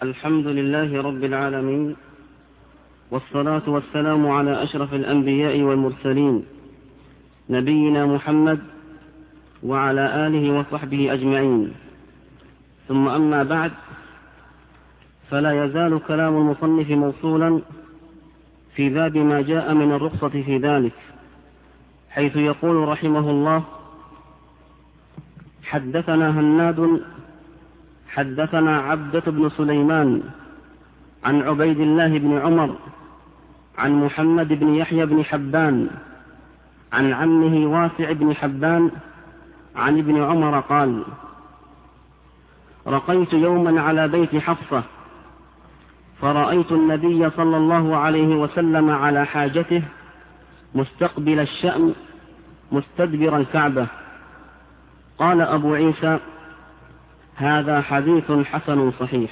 الحمد لله رب العالمين، والصلاة والسلام على أشرف الأنبياء والمرسلين نبينا محمد وعلى آله وصحبه أجمعين. ثم أما بعد، فلا يزال كلام المصنف موصولا في باب ما جاء من الرخصة في ذلك، حيث يقول رحمه الله: حدثنا هناد حدثنا عبدة بن سليمان عن عبيد الله بن عمر عن محمد بن يحيى بن حبان عن عمه واسع بن حبان عن ابن عمر قال: رقيت يوما على بيت حفصة، فرأيت النبي صلى الله عليه وسلم على حاجته مستقبل الشأم مستدبر الكعبة. قال أبو عيسى: هذا حديث حسن صحيح.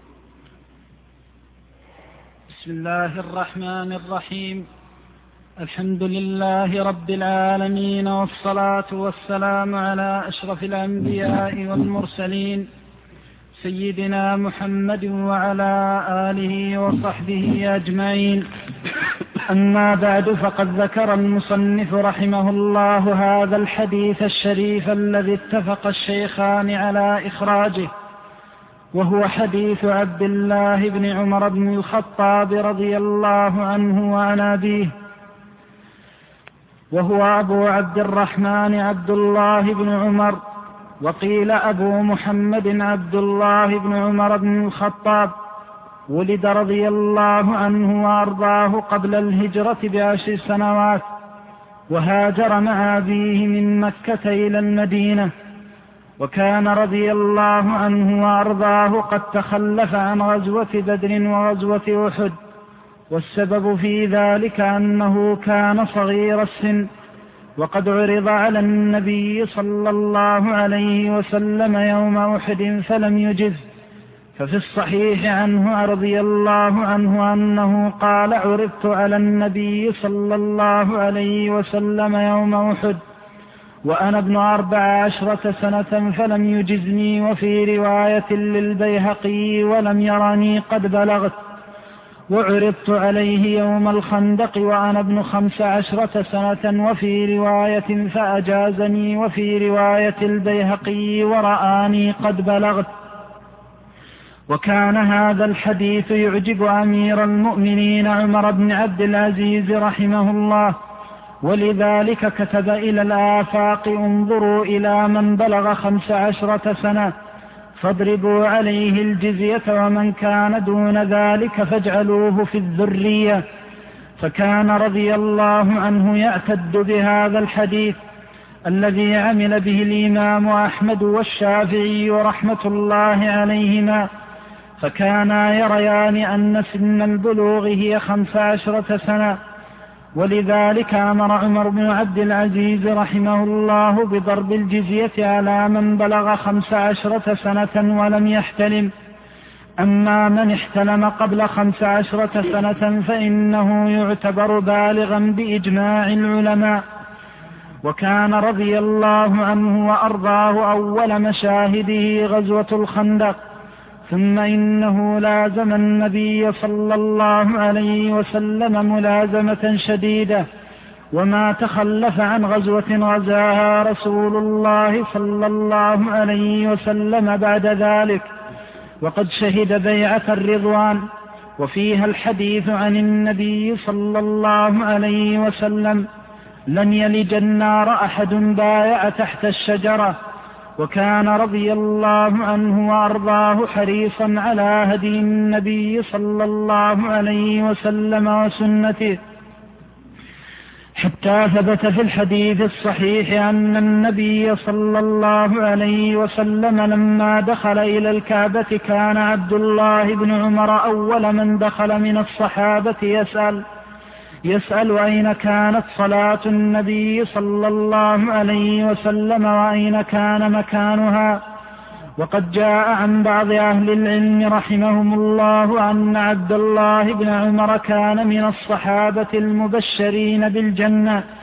بسم الله الرحمن الرحيم. الحمد لله رب العالمين، والصلاة والسلام على أشرف الأنبياء والمرسلين سيدنا محمد وعلى آله وصحبه أجمعين. أما بعد، فقد ذكر المصنف رحمه الله هذا الحديث الشريف الذي اتفق الشيخان على إخراجه، وهو حديث عبد الله بن عمر بن الخطاب رضي الله عنه وعن أبيه، وهو أبو عبد الرحمن عبد الله بن عمر، وقيل أبو محمد عبد الله بن عمر بن الخطاب. ولد رضي الله عنه وأرضاه قبل الهجرة ب10 سنوات، وهاجر مع أبيه من مكة إلى المدينة، وكان رضي الله عنه وأرضاه قد تخلف عن غزوة بدر وغزوة أحد، والسبب في ذلك أنه كان صغير السن، وقد عرض على النبي صلى الله عليه وسلم يوم أحد فلم يجز. ففي الصحيح عنه رضي الله عنه أنه قال: عرضت على النبي صلى الله عليه وسلم يوم أحد وأنا ابن 14 سنة فلم يجزني. وفي رواية للبيهقي: ولم يرني قد بلغت. وعرضت عليه يوم الخندق وأنا ابن 15 سنة، وفي رواية فأجازني. وفي رواية البيهقي: ورآني قد بلغت. وكان هذا الحديث يعجب أمير المؤمنين عمر بن عبد العزيز رحمه الله، ولذلك كتب إلى الآفاق: انظروا إلى من بلغ 15 سنة فاضربوا عليه الجزية، ومن كان دون ذلك فاجعلوه في الذرية. فكان رضي الله عنه يعتد بهذا الحديث الذي عمل به الإمام أحمد والشافعي رحمة الله عليهما، فكانا يريان أن سن البلوغ هي 15 سنة، ولذلك أمر عمر بن عبد العزيز رحمه الله بضرب الجزية على من بلغ 15 سنة ولم يحتلم. أما من احتلم قبل 15 سنة فإنه يعتبر بالغا بإجماع العلماء. وكان رضي الله عنه وأرضاه أول مشاهده غزوة الخندق، ثم إنه لازم النبي صلى الله عليه وسلم ملازمة شديدة، وما تخلف عن غزوة غزاها رسول الله صلى الله عليه وسلم بعد ذلك، وقد شهد بيعة الرضوان، وفيها الحديث عن النبي صلى الله عليه وسلم: لن يلج النار أحد بايع تحت الشجرة. وكان رضي الله عنه وأرضاه حريصا على هدي النبي صلى الله عليه وسلم وسنته، حتى ثبت في الحديث الصحيح أن النبي صلى الله عليه وسلم لما دخل إلى الكعبة كان عبد الله بن عمر أول من دخل من الصحابة يسأل أين كانت صلاة النبي صلى الله عليه وسلم وأين كان مكانها. وقد جاء عن بعض أهل العلم رحمهم الله أن عبد الله بن عمر كان من الصحابة المبشرين بالجنة،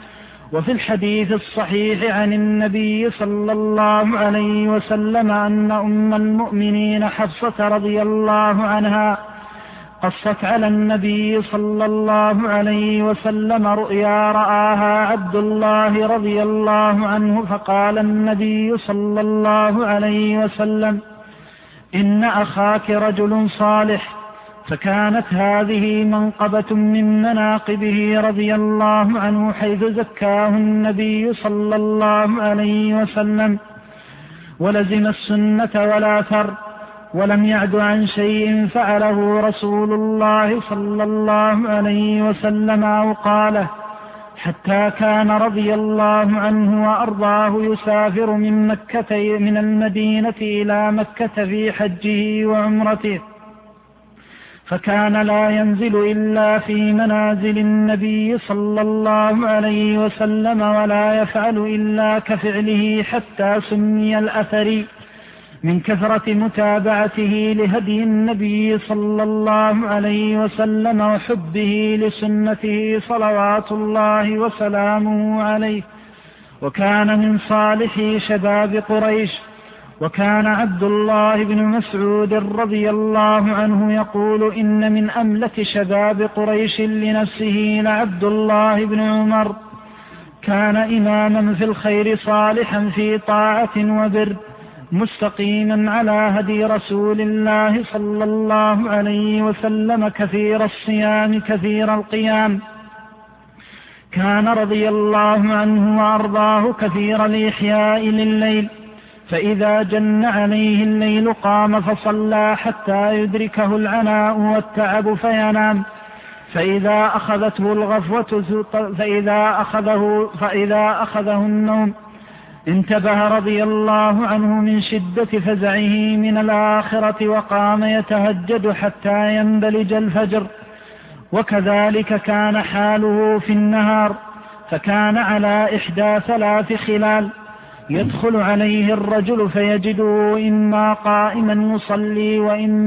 وفي الحديث الصحيح عن النبي صلى الله عليه وسلم أن أم المؤمنين حفصة رضي الله عنها قصت على النبي صلى الله عليه وسلم رؤيا رآها عبد الله رضي الله عنه، فقال النبي صلى الله عليه وسلم: إن أخاك رجل صالح. فكانت هذه منقبة من مناقبه رضي الله عنه، حيث زكاه النبي صلى الله عليه وسلم ولزم السنة والآثر، ولم يعد عن شيء فعله رسول الله صلى الله عليه وسلم أو قاله، حتى كان رضي الله عنه وأرضاه يسافر من المدينة إلى مكة في حجه وعمرته، فكان لا ينزل إلا في منازل النبي صلى الله عليه وسلم، ولا يفعل إلا كفعله، حتى سمي الأثري من كثرة متابعته لهدي النبي صلى الله عليه وسلم وحبه لسنته صلوات الله وسلامه عليه. وكان من صالح شباب قريش. وكان عبد الله بن مسعود رضي الله عنه يقول: إن من أملك شباب قريش لنفسه لعبد الله بن عمر، كان إماما في الخير صالحا في طاعة وبر، مستقيما على هدي رسول الله صلى الله عليه وسلم، كثير الصيام كثير القيام. كان رضي الله عنه وأرضاه كثير الإحياء لليل، فإذا جن عليه الليل قام فصلى حتى يدركه العناء والتعب فينام، فإذا أخذته الغفوة فإذا أخذه النوم انتبه رضي الله عنه من شدة فزعه من الآخرة، وقام يتهجد حتى ينبلج الفجر. وكذلك كان حاله في النهار، فكان على 3 خلال: يدخل عليه الرجل فيجده إما قائما يصلي،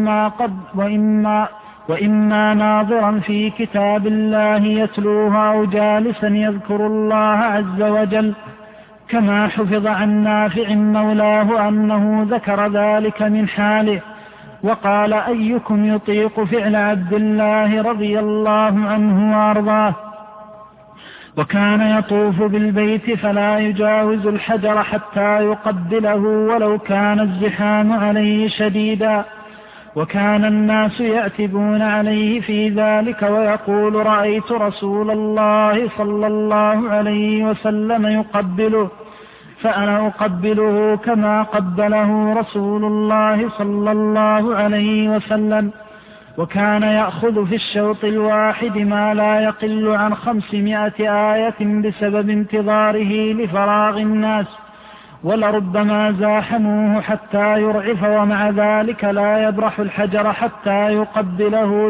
وإما ناظرا في كتاب الله يتلوها، أو جالسا يذكر الله عز وجل، كما حفظ عن نافع مولاه أنه ذكر ذلك من حاله. وقال: أيكم يطيق فعل عبد الله رضي الله عنه وأرضاه؟ وكان يطوف بالبيت فلا يجاوز الحجر حتى يقبله ولو كان الزحام عليه شديدا، وكان الناس يعتبون عليه في ذلك، ويقول: رأيت رسول الله صلى الله عليه وسلم يقبله، فأنا أقبله كما قبله رسول الله صلى الله عليه وسلم. وكان يأخذ في الشوط الواحد ما لا يقل عن 500 آية بسبب انتظاره لفراغ الناس، ولربما زاحموه حتى يرعف، ومع ذلك لا يبرح الحجر حتى يقبله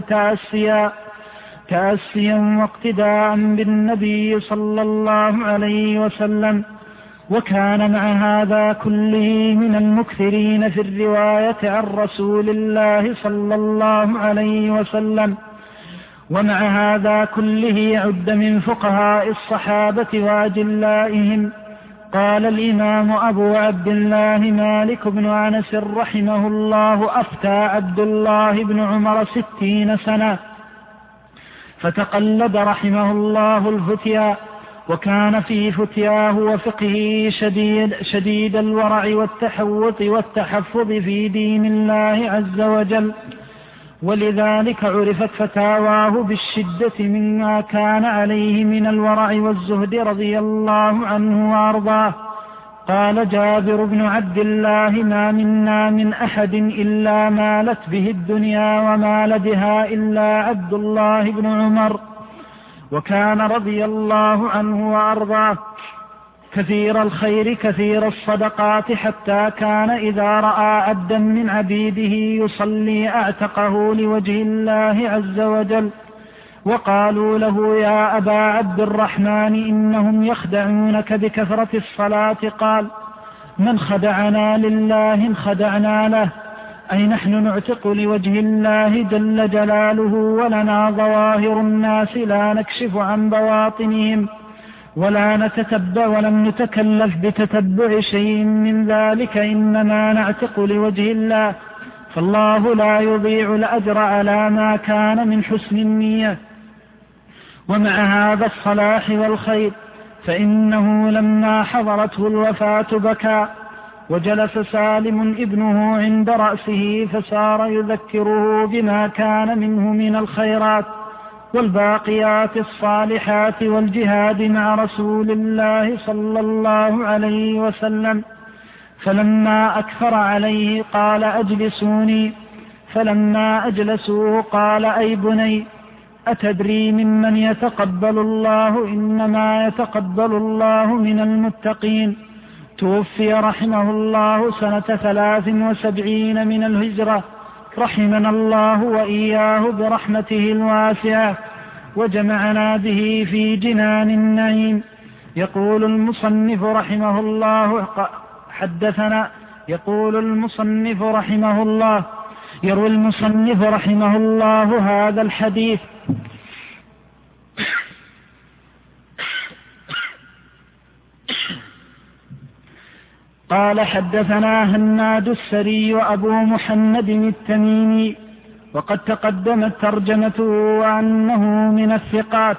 تأسيا واقتداء بالنبي صلى الله عليه وسلم. وكان مع هذا كله من المكثرين في الرواية عن رسول الله صلى الله عليه وسلم. ومع هذا كله عد من فقهاء الصحابة وأجلائهم. قال الإمام أبو عبد الله مالك بن أنس رحمه الله: أفتى عبد الله بن عمر 60 سنة، فتقلد رحمه الله الفتيا، وكان في فتياه وفقهه شديد الورع والتحوط والتحفظ في دين الله عز وجل، ولذلك عرفت فتاواه بالشدة مما كان عليه من الورع والزهد رضي الله عنه وأرضاه. قال جابر بن عبد الله: ما منا من أحد إلا مالت به الدنيا ومال بها إلا عبد الله بن عمر. وكان رضي الله عنه وأرضاه كثير الخير كثير الصدقات، حتى كان إذا رأى عبدا من عبيده يصلي أعتقه لوجه الله عز وجل. وقالوا له: يا أبا عبد الرحمن، إنهم يخدعونك بكثرة الصلاة. قال: من خدعنا لله خدعنا له، أي نحن نعتق لوجه الله جل جلاله، ولنا ظواهر الناس لا نكشف عن بواطنهم، ولم نتكلف بتتبع شيء من ذلك، إنما نعتق لوجه الله، فالله لا يضيع الأجر على ما كان من حسن النية. ومع هذا الصلاح والخير فإنه لما حضرته الوفاة بكى، وجلس سالم ابنه عند رأسه فصار يذكره بما كان منه من الخيرات والباقيات الصالحات والجهاد مع رسول الله صلى الله عليه وسلم. فلما أكثر عليه قال أجلسوني، فلما أجلسوه قال أي بني أتدري ممن يتقبل الله؟ إنما يتقبل الله من المتقين. توفي رحمه الله سنة 73 من الهجرة، رحمنا الله وإياه برحمته الواسعة وجمعنا به في جنان النعيم. يقول المصنف رحمه الله يروي المصنف رحمه الله هذا الحديث. قال حدثنا هناد السري وأبو محمد التميمي، وقد تقدمت ترجمته وأنه من الثقات.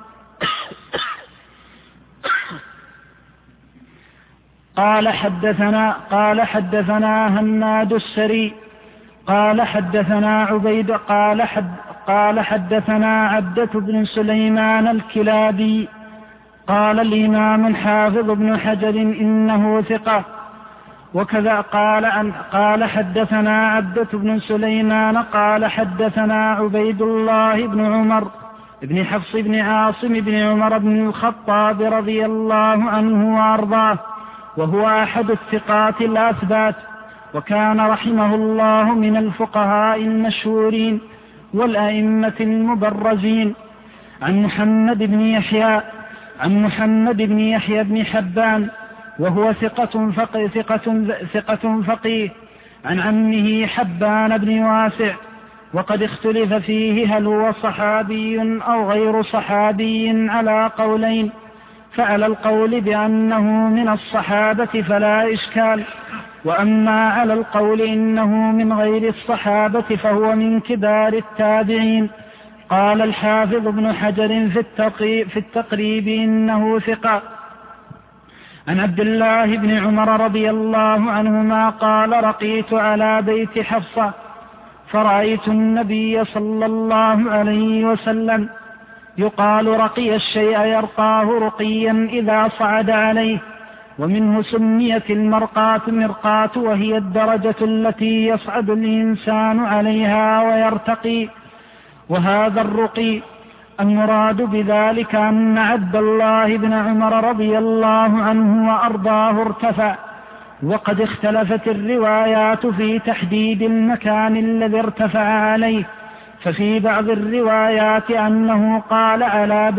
قال حدثنا هناد السري قال حدثنا عبدة بن سليمان الكلابي قال الإمام الحافظ ابن حجر إنه ثقة. وكذا قال حدثنا عبدة بن سليمان قال حدثنا عبيد الله بن عمر بن حفص بن عاصم بن عمر بن الخطاب رضي الله عنه وأرضاه، وهو أحد الثقات الأثبات، وكان رحمه الله من الفقهاء المشهورين والأئمة المبرزين. عن محمد بن يحيى بن حبان، وهو ثقة فقيه، عن عمه حبان بن واسع، وقد اختلف فيه هل هو صحابي أو غير صحابي على قولين، فعلى القول بأنه من الصحابة فلا إشكال، وأما على القول إنه من غير الصحابة فهو من كبار التابعين. قال الحافظ ابن حجر في التقريب إنه ثقة. عن عبد الله بن عمر رضي الله عنهما قال رقيت على بيت حفصة فرأيت النبي صلى الله عليه وسلم يقال رقي الشيء يرقاه رقيا إذا صعد عليه، ومنه سميت المرقاة مرقاة، وهي الدرجة التي يصعد الإنسان عليها ويرتقي. وهذا الرقي المراد بذلك أن عبد الله بن عمر رضي الله عنه وأرضاه ارتفع، وقد اختلفت الروايات في تحديد المكان الذي ارتفع عليه، ففي بعض الروايات أنه قال على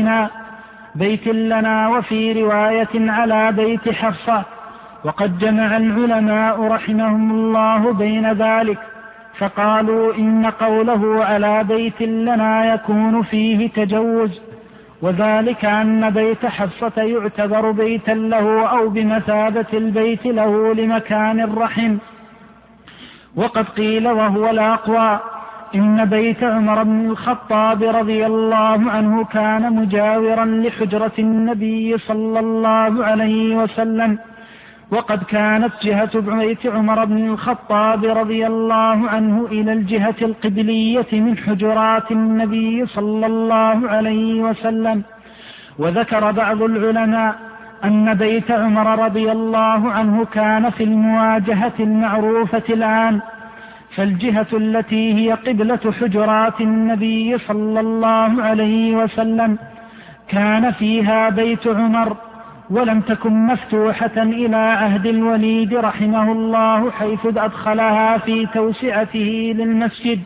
بيت لنا، وفي رواية على بيت حفصة. وقد جمع العلماء رحمهم الله بين ذلك، فقالوا إن قوله على بيت لنا يكون فيه تجوز، وذلك أن بيت حفصة يعتبر بيتا له أو بمثابة البيت له لمكان الرحم. وقد قيل وهو الأقوى إن بيت عمر بن الخطاب رضي الله عنه كان مجاورا لحجرة النبي صلى الله عليه وسلم، وقد كانت جهة بيت عمر بن الخطاب رضي الله عنه إلى الجهة القبلية من حجرات النبي صلى الله عليه وسلم. وذكر بعض العلماء أن بيت عمر رضي الله عنه كان في المواجهة المعروفة الآن، فالجهة التي هي قبلة حجرات النبي صلى الله عليه وسلم كان فيها بيت عمر، ولم تكن مفتوحة إلى عهد الوليد رحمه الله، حيث أدخلها في توسعته للمسجد.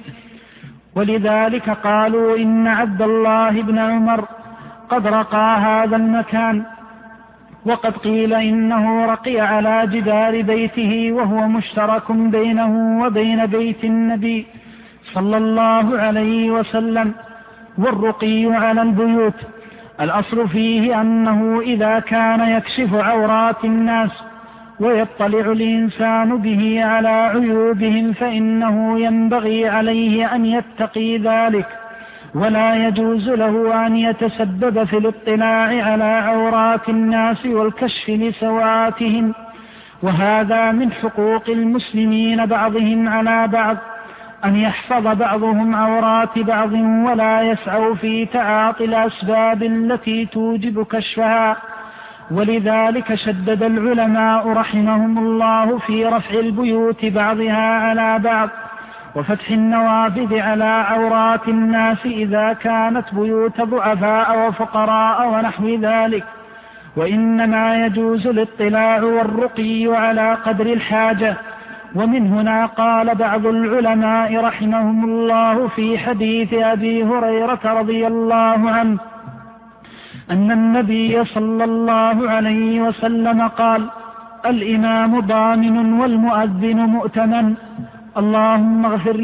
ولذلك قالوا إن عبد الله بن عمر قد رقى هذا المكان. وقد قيل إنه رقي على جدار بيته، وهو مشترك بينه وبين بيت النبي صلى الله عليه وسلم. والرقي على البيوت الأصل فيه أنه إذا كان يكشف عورات الناس ويطلع الإنسان به على عيوبهم فإنه ينبغي عليه أن يتقي ذلك، ولا يجوز له أن يتسبب في الاطلاع على عورات الناس والكشف لسواتهم. وهذا من حقوق المسلمين بعضهم على بعض، أن يحفظ بعضهم عورات بعض ولا يسعوا في تعاطي الأسباب التي توجب كشفها. ولذلك شدد العلماء رحمهم الله في رفع البيوت بعضها على بعض وفتح النوافذ على عورات الناس إذا كانت بيوت ضعفاء وفقراء ونحو ذلك، وإنما يجوز الاطلاع والرقي على قدر الحاجة. ومن هنا قال بعض العلماء رحمهم الله في حديث أبي هريرة رضي الله عنه أن النبي صلى الله عليه وسلم قال: الإمام ضامن والمؤذن مؤتمن، اللهم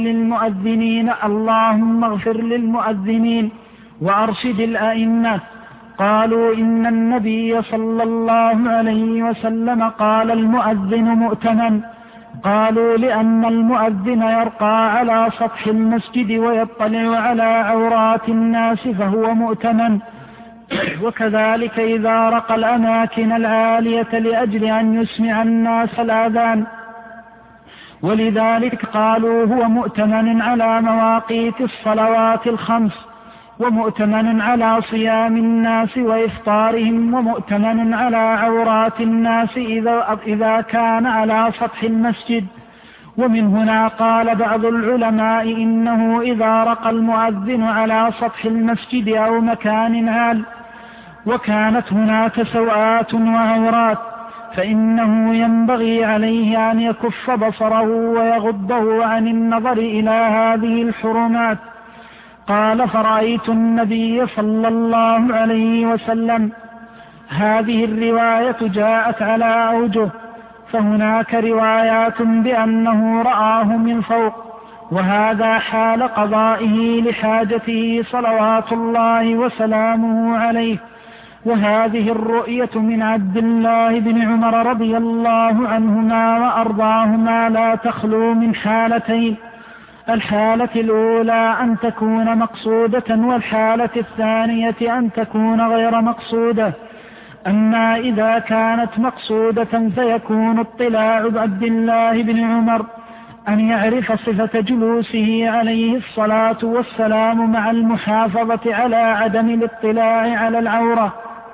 اغفر للمؤذنين وأرشد الأئمة. قالوا: إن النبي صلى الله عليه وسلم قال المؤذن مؤتمن. قالوا: لأن المؤذن يرقى على سطح المسجد ويطلع على عورات الناس فهو مؤتمن، وكذلك إذا رقى الأماكن العالية لأجل أن يسمع الناس الآذان. ولذلك قالوا: هو مؤتمن على مواقيت الصلوات الخمس، ومؤتمن على صيام الناس وإفطارهم، ومؤتمن على عورات الناس إذا كان على سطح المسجد. ومن هنا قال بعض العلماء إنه إذا رقى المؤذن على سطح المسجد أو مكان عال وكانت هناك سوءات وعورات فإنه ينبغي عليه أن يكف بصره ويغضه عن النظر إلى هذه الحرمات. قال: فرأيت النبي صلى الله عليه وسلم. هذه الرواية جاءت على أوجه، فهناك روايات بأنه رآه من فوق، وهذا حال قضائه لحاجته صلوات الله وسلامه عليه. وهذه الرؤية من عبد الله بن عمر رضي الله عنهما وأرضاهما لا تخلو من حالتين: الحالة الأولى أن تكون مقصودة، والحالة الثانية أن تكون غير مقصودة. أما إذا كانت مقصودة فيكون اطلاع عبد الله بن عمر أن يعرف صفة جلوسه عليه الصلاة والسلام مع المحافظة على عدم الاطلاع على العورة.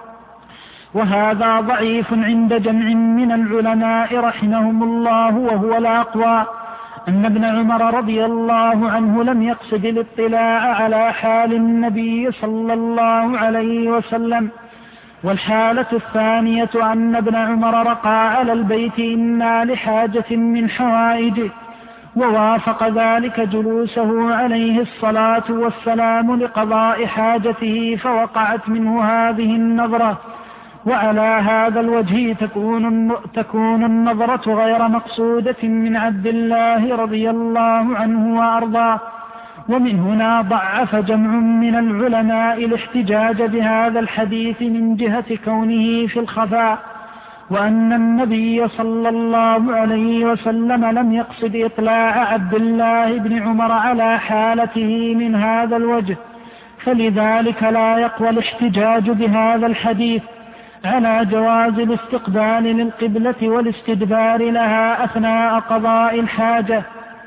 وهذا ضعيف عند جمع من العلماء رحمهم الله، وهو الأقوى أن ابن عمر رضي الله عنه لم يقصد الاطلاع على حال النبي صلى الله عليه وسلم. والحالة الثانية أن ابن عمر رقى على البيت إما لحاجة من حوائجه، ووافق ذلك جلوسه عليه الصلاة والسلام لقضاء حاجته فوقعت منه هذه النظرة. وعلى هذا الوجه تكون النظرة غير مقصودة من عبد الله رضي الله عنه وأرضاه. ومن هنا ضعف جمع من العلماء الاحتجاج بهذا الحديث من جهة كونه في الخفاء، وأن النبي صلى الله عليه وسلم لم يقصد إطلاع عبد الله بن عمر على حالته من هذا الوجه، فلذلك لا يقوى الاحتجاج بهذا الحديث على جواز الاستقبال للقبلة والاستدبار لها أثناء قضاء الحاجة.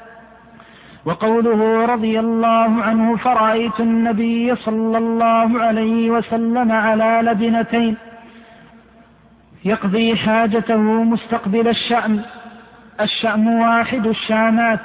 وقوله رضي الله عنه: فرأيت النبي صلى الله عليه وسلم على لبنتين يقضي حاجته مستقبل الشأم. الشأم واحد الشامات،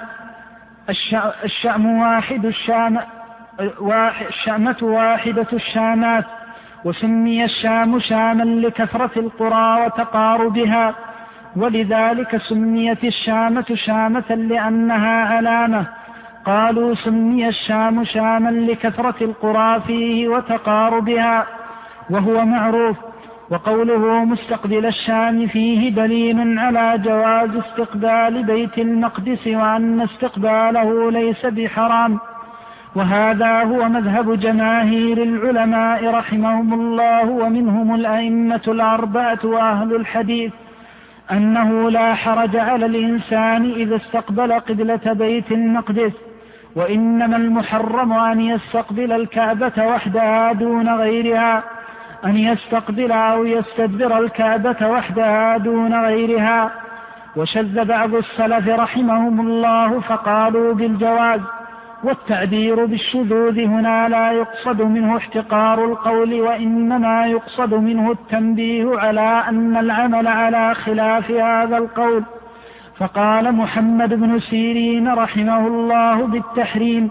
الشأمة واحدة الشامات، وسمي الشام شاما لكثرة القرى وتقاربها، ولذلك سميت الشامة شامة لأنها علامة. قالوا: سمي الشام شاما لكثرة القرى فيه وتقاربها، وهو معروف. وقوله مستقبل الشام فيه دليل على جواز استقبال بيت المقدس وأن استقباله ليس بحرام. وهذا هو مذهب جماهير العلماء رحمهم الله، ومنهم الأئمة الأربعة وأهل الحديث، أنه لا حرج على الإنسان إذا استقبل قبلة بيت المقدس، وإنما المحرم أن يستقبل الكعبة وحدها دون غيرها، أن يستقبل أو يستدبر الكعبة وحدها دون غيرها. وشذ بعض السلف رحمهم الله فقالوا بالجواز، والتعبير بالشذوذ هنا لا يقصد منه احتقار القول، وإنما يقصد منه التنبيه على أن العمل على خلاف هذا القول. فقال محمد بن سيرين رحمه الله بالتحريم،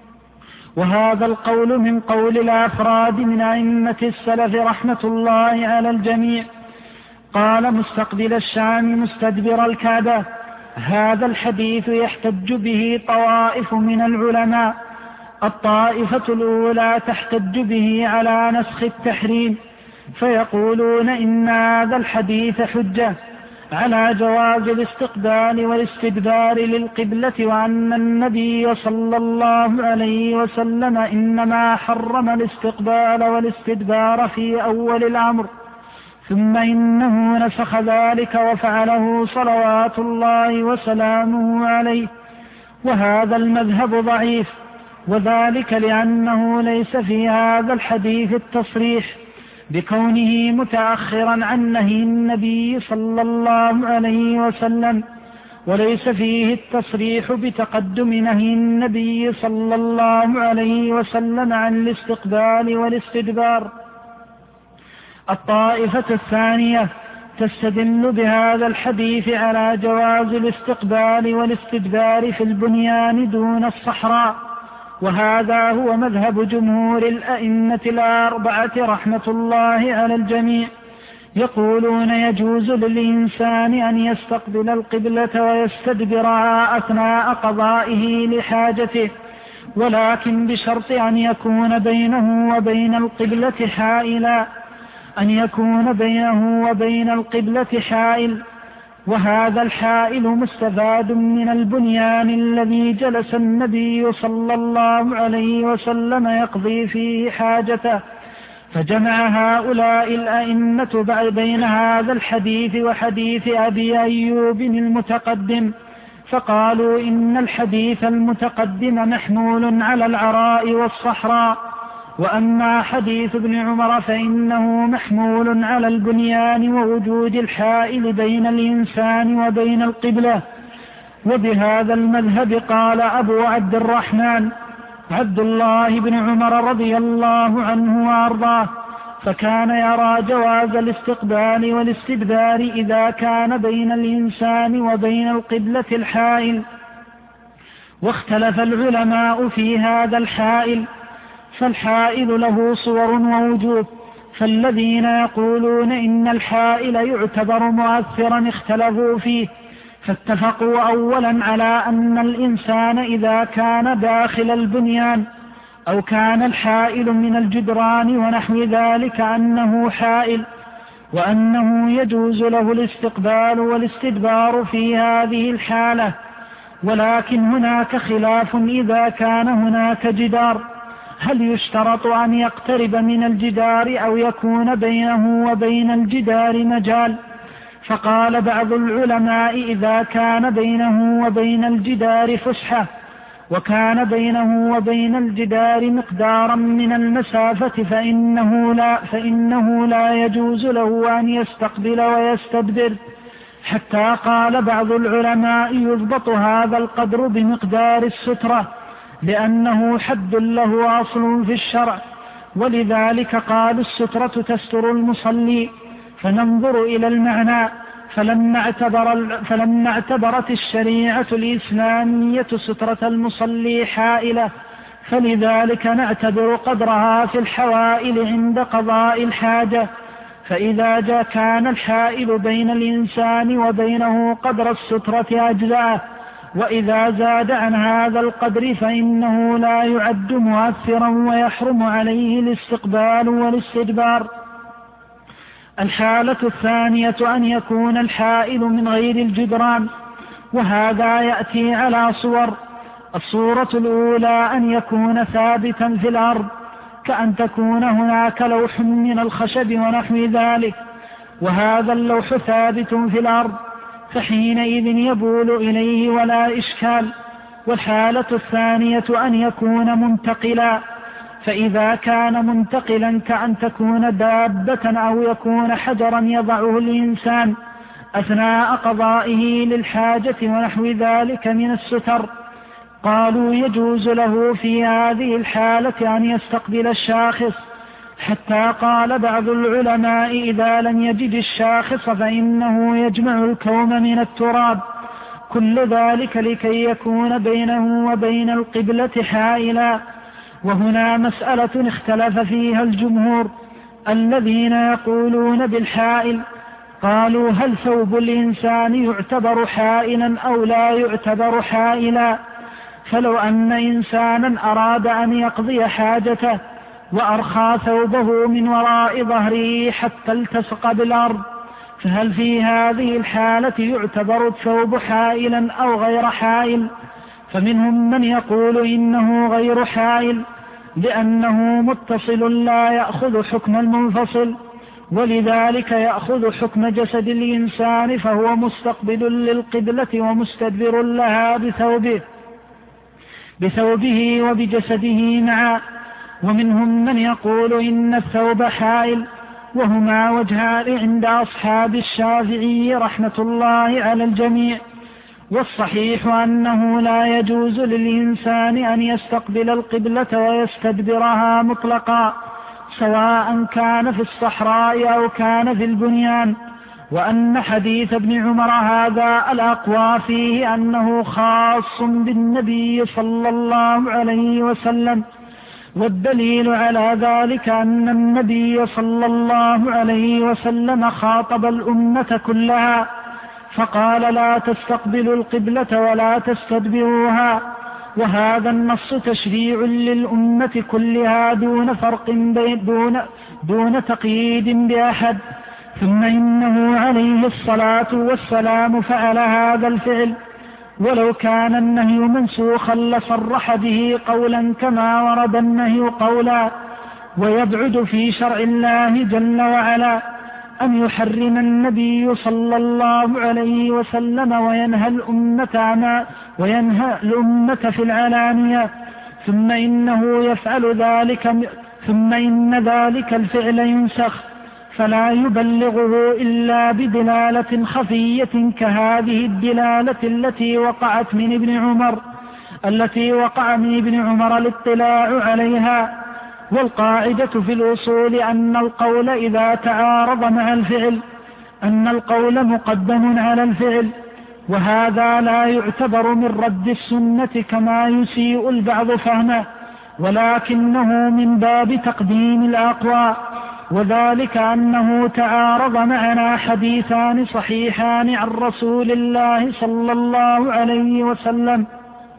وهذا القول من قول الأفراد من أئمة السلف رحمة الله على الجميع. قال مستقبل الشام مستدبر الكعبة، هذا الحديث يحتج به طوائف من العلماء. الطائفة الأولى تحتج به على نسخ التحريم، فيقولون إن هذا الحديث حجة على جواز الاستقبال والاستدبار للقبلة، وأن النبي صلى الله عليه وسلم إنما حرم الاستقبال والاستدبار في أول الأمر، ثم إنه نسخ ذلك وفعله صلوات الله وسلامه عليه. وهذا المذهب ضعيف، وذلك لأنه ليس في هذا الحديث التصريح بكونه متأخرا عن نهي النبي صلى الله عليه وسلم، وليس فيه التصريح بتقدم نهي النبي صلى الله عليه وسلم عن الاستقبال والاستدبار. الطائفة الثانية تستدل بهذا الحديث على جواز الاستقبال والاستدبار في البنيان دون الصحراء، وهذا هو مذهب جمهور الأئمة الأربعة رحمة الله على الجميع. يقولون يجوز للإنسان أن يستقبل القبلة ويستدبرها أثناء قضائه لحاجته، ولكن بشرط أن يكون بينه وبين القبلة حائلا، أن يكون بينه وبين القبلة حائل، وهذا الحائل مستفاد من البنيان الذي جلس النبي صلى الله عليه وسلم يقضي فيه حاجته. فجمع هؤلاء الأئمة بين هذا الحديث وحديث أبي أيوب المتقدم، فقالوا إن الحديث المتقدم محمول على العراء والصحراء، وأما حديث ابن عمر فإنه محمول على البنيان ووجود الحائل بين الإنسان وبين القبلة. وبهذا المذهب قال أبو عبد الرحمن عبد الله بن عمر رضي الله عنه وأرضاه، فكان يرى جواز الاستقبال والاستدبار إذا كان بين الإنسان وبين القبلة الحائل. واختلف العلماء في هذا الحائل، فالحائل له صور ووجوه، فالذين يقولون إن الحائل يعتبر مؤثرا اختلفوا فيه، فاتفقوا أولا على أن الإنسان إذا كان داخل البنيان أو كان الحائل من الجدران ونحو ذلك أنه حائل، وأنه يجوز له الاستقبال والاستدبار في هذه الحالة. ولكن هناك خلاف إذا كان هناك جدار، هل يشترط أن يقترب من الجدار أو يكون بينه وبين الجدار مجال؟ فقال بعض العلماء إذا كان بينه وبين الجدار فسحة، وكان بينه وبين الجدار مقدارا من المسافة فإنه لا يجوز له أن يستقبل ويستدبر، حتى قال بعض العلماء يضبط هذا القدر بمقدار السترة، لأنه حد له أصل في الشرع، ولذلك قال السترة تستر المصلي. فننظر إلى المعنى، فلما اعتبرت الشريعة الإسلامية سترة المصلي حائلة، فلذلك نعتبر قدرها في الحوائل عند قضاء الحاجة. فإذا كان الحائل بين الإنسان وبينه قدر السترة أجزاءه، وإذا زاد عن هذا القدر فإنه لا يعد مؤثرا ويحرم عليه الاستقبال والاستدبار. الحالة الثانية أن يكون الحائل من غير الجدران، وهذا يأتي على صور. الصورة الأولى أن يكون ثابتا في الأرض، كأن تكون هناك لوح من الخشب ونحو ذلك، وهذا اللوح ثابت في الأرض، فحينئذ يبول إليه ولا إشكال. والحالة الثانية أن يكون منتقلا، فإذا كان منتقلا كأن تكون دابة أو يكون حجرا يضعه الإنسان أثناء قضائه للحاجة ونحو ذلك من الستر، قالوا يجوز له في هذه الحالة أن يستقبل الشاخص، حتى قال بعض العلماء إذا لم يجد الشاخص فإنه يجمع الكوم من التراب، كل ذلك لكي يكون بينه وبين القبلة حائلا. وهنا مسألة اختلف فيها الجمهور الذين يقولون بالحائل، قالوا هل ثوب الإنسان يعتبر حائلا أو لا يعتبر حائلا؟ فلو أن إنسانا أراد أن يقضي حاجته وأرخى ثوبه من وراء ظهره حتى التصق بالأرض، فهل في هذه الحالة يعتبر الثوب حائلا أو غير حائل؟ فمنهم من يقول إنه غير حائل لأنه متصل لا يأخذ حكم المنفصل، ولذلك يأخذ حكم جسد الإنسان، فهو مستقبل للقبلة ومستدبر لها بثوبه وبجسده معا. ومنهم من يقول إن الثوب حائل، وهما وجهان عند أصحاب الشافعي رحمة الله على الجميع. والصحيح أنه لا يجوز للإنسان أن يستقبل القبلة ويستدبرها مطلقا، سواء كان في الصحراء أو كان في البنيان، وأن حديث ابن عمر هذا الأقوى فيه أنه خاص بالنبي صلى الله عليه وسلم. والدليل على ذلك أن النبي صلى الله عليه وسلم خاطب الأمة كلها فقال لا تستقبلوا القبلة ولا تستدبروها، وهذا النص تشريع للأمة كلها دون فرق دون تقييد بأحد. ثم إنه عليه الصلاة والسلام فعل هذا الفعل، ولو كان النهي منسوخا لصرح به قولا كما ورد النهي قولا. ويبعد في شرع الله جل وعلا أن يحرم النبي صلى الله عليه وسلم وينهى الأمة في العلانية، ثم إن ذلك الفعل ينسخ، فلا يبلغه إلا بدلالة خفية كهذه الدلالة التي وقع من ابن عمر الاطلاع عليها. والقاعدة في الأصول أن القول إذا تعارض مع الفعل أن القول مقدم على الفعل، وهذا لا يعتبر من رد السنة كما يسيء البعض فهمه، ولكنه من باب تقديم الأقوى، وذلك أنه تعارض معنا حديثان صحيحان عن رسول الله صلى الله عليه وسلم،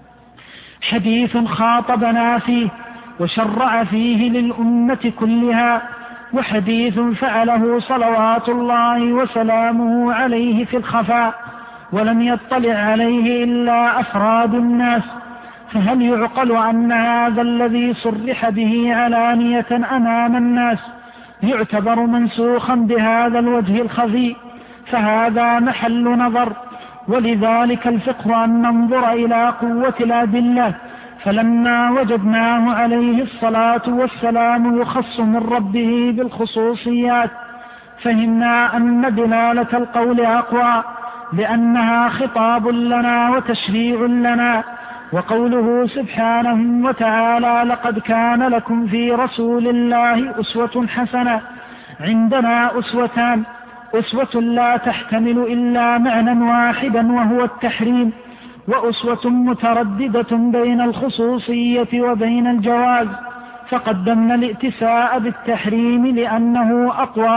حديث خاطبنا فيه وشرع فيه للأمة كلها، وحديث فعله صلوات الله وسلامه عليه في الخفاء ولم يطلع عليه إلا أفراد الناس. فهل يعقل أن هذا الذي صرح به علانية أمام الناس يعتبر منسوخا بهذا الوجه الخفي؟ فهذا محل نظر. ولذلك الفقه أن ننظر إلى قوة الأدلة، فلما وجدناه عليه الصلاة والسلام يخص من ربه بالخصوصيات فهمنا أن دلالة القول أقوى، لأنها خطاب لنا وتشريع لنا. وقوله سبحانه وتعالى لقد كان لكم في رسول الله أسوة حسنة، عندنا أسوتان، أسوة لا تحتمل إلا معنى واحدا وهو التحريم، وأسوة مترددة بين الخصوصية وبين الجواز، فقدمنا الائتساء بالتحريم لأنه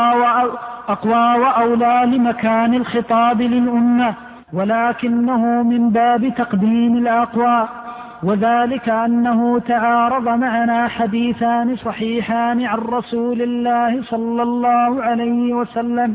أقوى وأولى لمكان الخطاب للأمة، ولكنه من باب تقديم الأقوى، وذلك أنه تعارض معنا حديثان صحيحان عن رسول الله صلى الله عليه وسلم،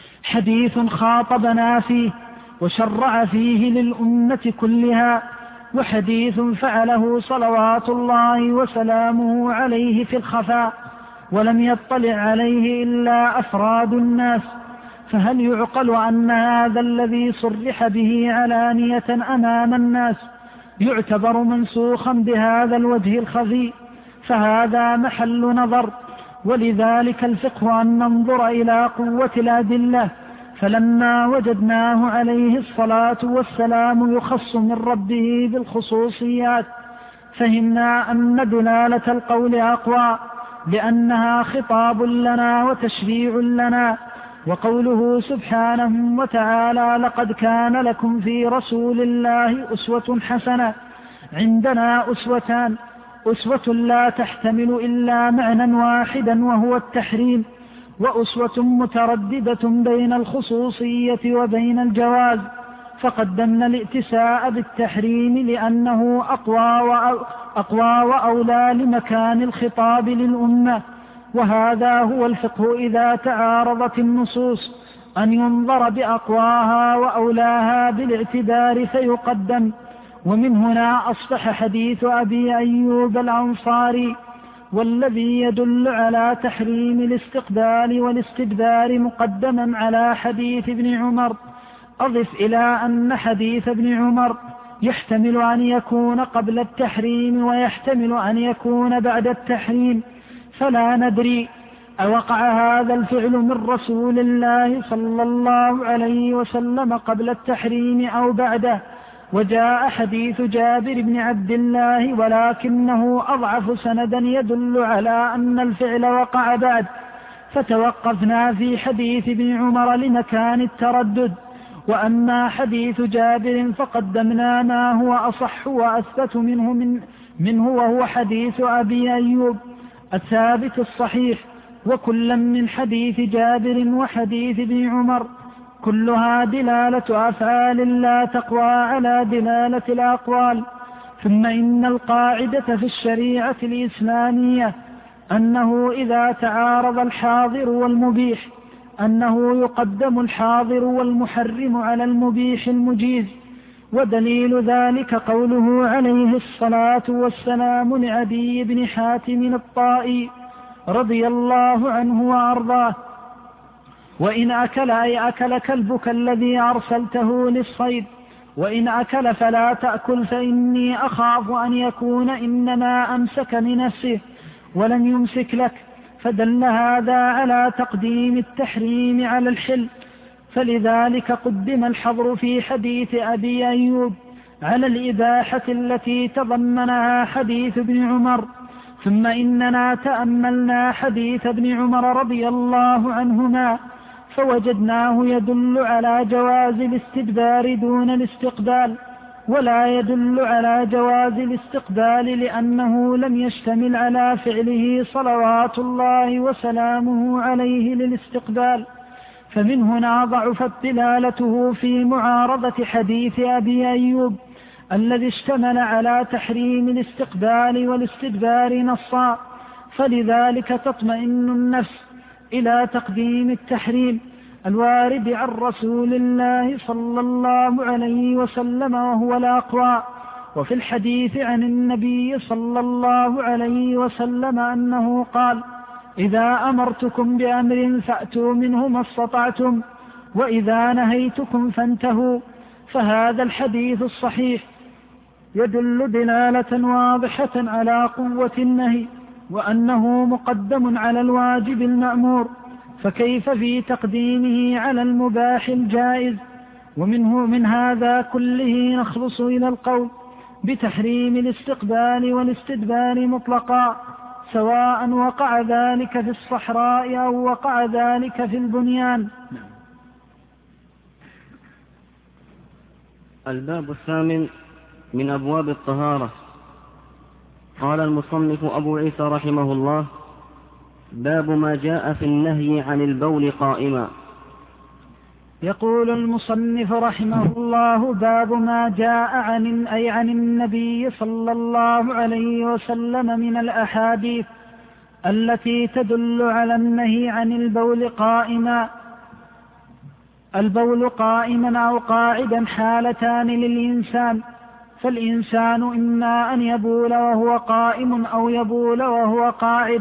حديث خاطبنا فيه وشرع فيه للأمة كلها، وحديث فعله صلوات الله وسلامه عليه في الخفاء ولم يطلع عليه إلا أفراد الناس، فهل يعقل أن هذا الذي صرح به علانية أمام الناس يعتبر منسوخا بهذا الوجه الخفي؟ فهذا محل نظر. ولذلك الفقه أن ننظر إلى قوة الأدلة، فلما وجدناه عليه الصلاة والسلام يخص من ربه بالخصوصيات فهمنا أن دلالة القول أقوى، لأنها خطاب لنا وتشريع لنا. وقوله سبحانه وتعالى: لقد كان لكم في رسول الله أسوة حسنة، عندنا أسوتان: أسوة لا تحتمل إلا معنى واحدا وهو التحريم، وأسوة مترددة بين الخصوصية وبين الجواز. فقدمنا الائتساء بالتحريم لأنه أقوى وأولى لمكان الخطاب للأمة. وهذا هو الفقه إذا تعارضت النصوص، أن ينظر بأقواها وأولاها بالاعتبار فيقدم. ومن هنا أصبح حديث أبي أيوب الأنصاري والذي يدل على تحريم الاستقبال والاستدبار مقدما على حديث ابن عمر. أضف إلى أن حديث ابن عمر يحتمل أن يكون قبل التحريم ويحتمل أن يكون بعد التحريم، فلا ندري أوقع هذا الفعل من رسول الله صلى الله عليه وسلم قبل التحريم أو بعده. وجاء حديث جابر بن عبد الله ولكنه أضعف سندا يدل على أن الفعل وقع بعد، فتوقفنا في حديث ابن عمر لمكان التردد. وأما حديث جابر فقدمنا ما هو أصح وأثبت منه وهو حديث أبي أيوب الثابت الصحيح. وكلا من حديث جابر وحديث ابن عمر كلها دلالة أفعال لا تقوى على دلالة الأقوال. ثم إن القاعدة في الشريعة الإسلامية أنه إذا تعارض الحاضر والمبيح أنه يقدم الحاضر والمحرم على المبيح المجيز. ودليل ذلك قوله عليه الصلاة والسلام لعدي بن حاتم الطائي رضي الله عنه وأرضاه: وإن أكل أي أكل كلبك الذي أرسلته للصيد، وإن أكل فلا تأكل فإني أخاف أن يكون إنما أمسك لنفسه ولم يمسك لك. فدل هذا على تقديم التحريم على الحل، فلذلك قدم الحظر في حديث أبي أيوب على الإباحة التي تضمنها حديث ابن عمر. ثم إننا تأملنا حديث ابن عمر رضي الله عنهما فوجدناه يدل على جواز الاستدبار دون الاستقبال، ولا يدل على جواز الاستقبال لأنه لم يشتمل على فعله صلوات الله وسلامه عليه للاستقبال. فمن هنا ضعفت دلالته في معارضة حديث أبي أيوب الذي اشتمل على تحريم الاستقبال والاستدبار نصا. فلذلك تطمئن النفس إلى تقديم التحريم الوارد عن رسول الله صلى الله عليه وسلم وهو الأقوى. وفي الحديث عن النبي صلى الله عليه وسلم أنه قال: إذا أمرتكم بأمر فأتوا منه ما استطعتم، وإذا نهيتكم فانتهوا. فهذا الحديث الصحيح يدل دلالة واضحة على قوة النهي وأنه مقدم على الواجب المأمور، فكيف في تقديمه على المباح الجائز؟ من هذا كله نخلص إلى القول بتحريم الاستقبال والاستدبار مطلقا، سواء وقع ذلك في الصحراء أو وقع ذلك في البنيان. الباب الثامن من أبواب الطهارة. قال المصنف أبو عيسى رحمه الله: باب ما جاء في النهي عن البول قائما. يقول المصنف رحمه الله: باب ما جاء عن النبي صلى الله عليه وسلم من الأحاديث التي تدل على النهي عن البول قائما. البول قائما أو قاعدا حالتان للإنسان، فالإنسان إما أن يبول وهو قائم أو يبول وهو قاعد.